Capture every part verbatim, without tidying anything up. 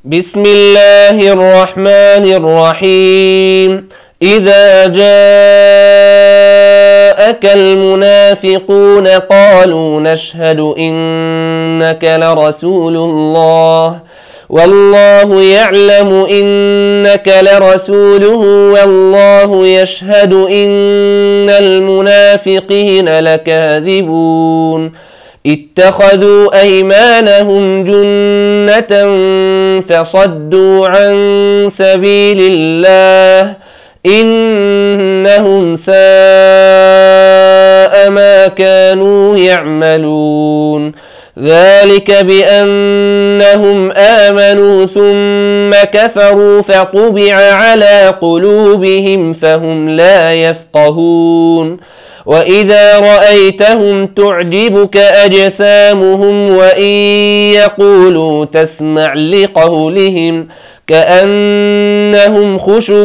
بسم الله الرحمن الرحيم. إذا جاءك المنافقون قالوا نشهد إنك لرسول الله والله يعلم إنك لرسوله والله يشهد إن المنافقين لكاذبون. اتخذوا أيمانهم جنة فصدوا عن سبيل الله إنهم ساء ما كانوا يعملون. ذلك بأنهم آمنوا ثم كفروا فطبع على قلوبهم فهم لا يفقهون. وإذا رأيتهم تعجبك أجسامهم وإن يقولوا تسمع لقولهم كأنهم خشب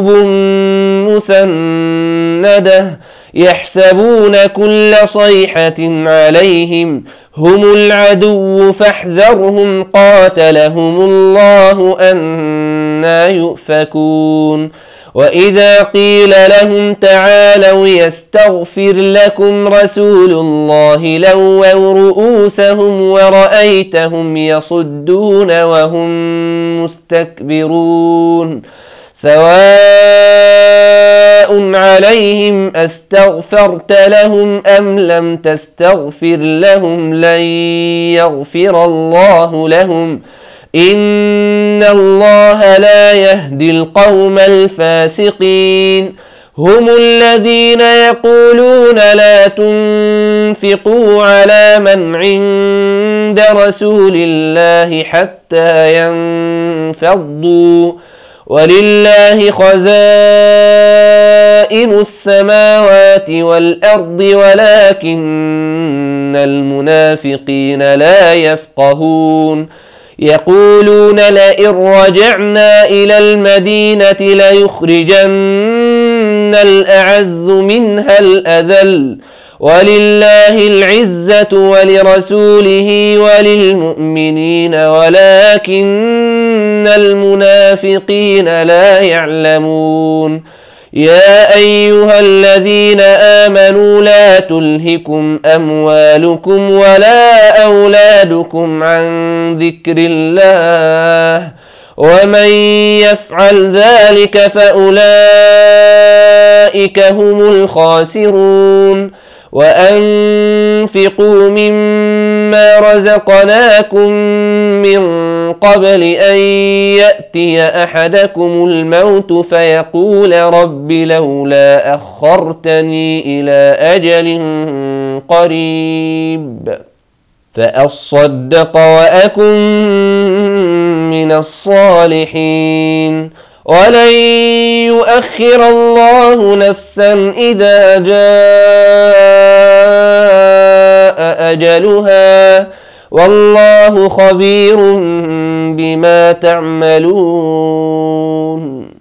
مسندة يحسبون كل صيحة عليهم هم العدو فاحذرهم قاتلهم الله أنى يؤفكون. وإذا قيل لهم تعالوا يستغفر لكم رسول الله لووا رؤوسهم ورأيتهم يصدون وهم مستكبرون. سواء عليهم أستغفرت لهم أم لم تستغفر لهم لن يغفر الله لهم إن الله لا يهدي القوم الفاسقين. هم الذين يقولون لا تنفقوا على من عند رسول الله حتى ينفضوا ولله خزائن السماوات والأرض ولكن المنافقين لا يفقهون. يقولون لئن رجعنا إلى المدينة ليخرجن الأعز منها الأذل ولله العزة ولرسوله وللمؤمنين ولكن المنافقين لا يعلمون. يا أيها الذين آمنوا لا تلهكم أموالكم ولا أولادكم عن ذكر الله ومن يفعل ذلك فأولئك هم الخاسرون. وأنفقوا مما رزقناكم من قبل أن يأتي أحدكم الموت فيقول رب لولا أخرتني إلى أجل قريب فأصدق وأكن من الصالحين ولن يؤخر الله نفسا إذا جاء أجلها والله خبير بما تعملون.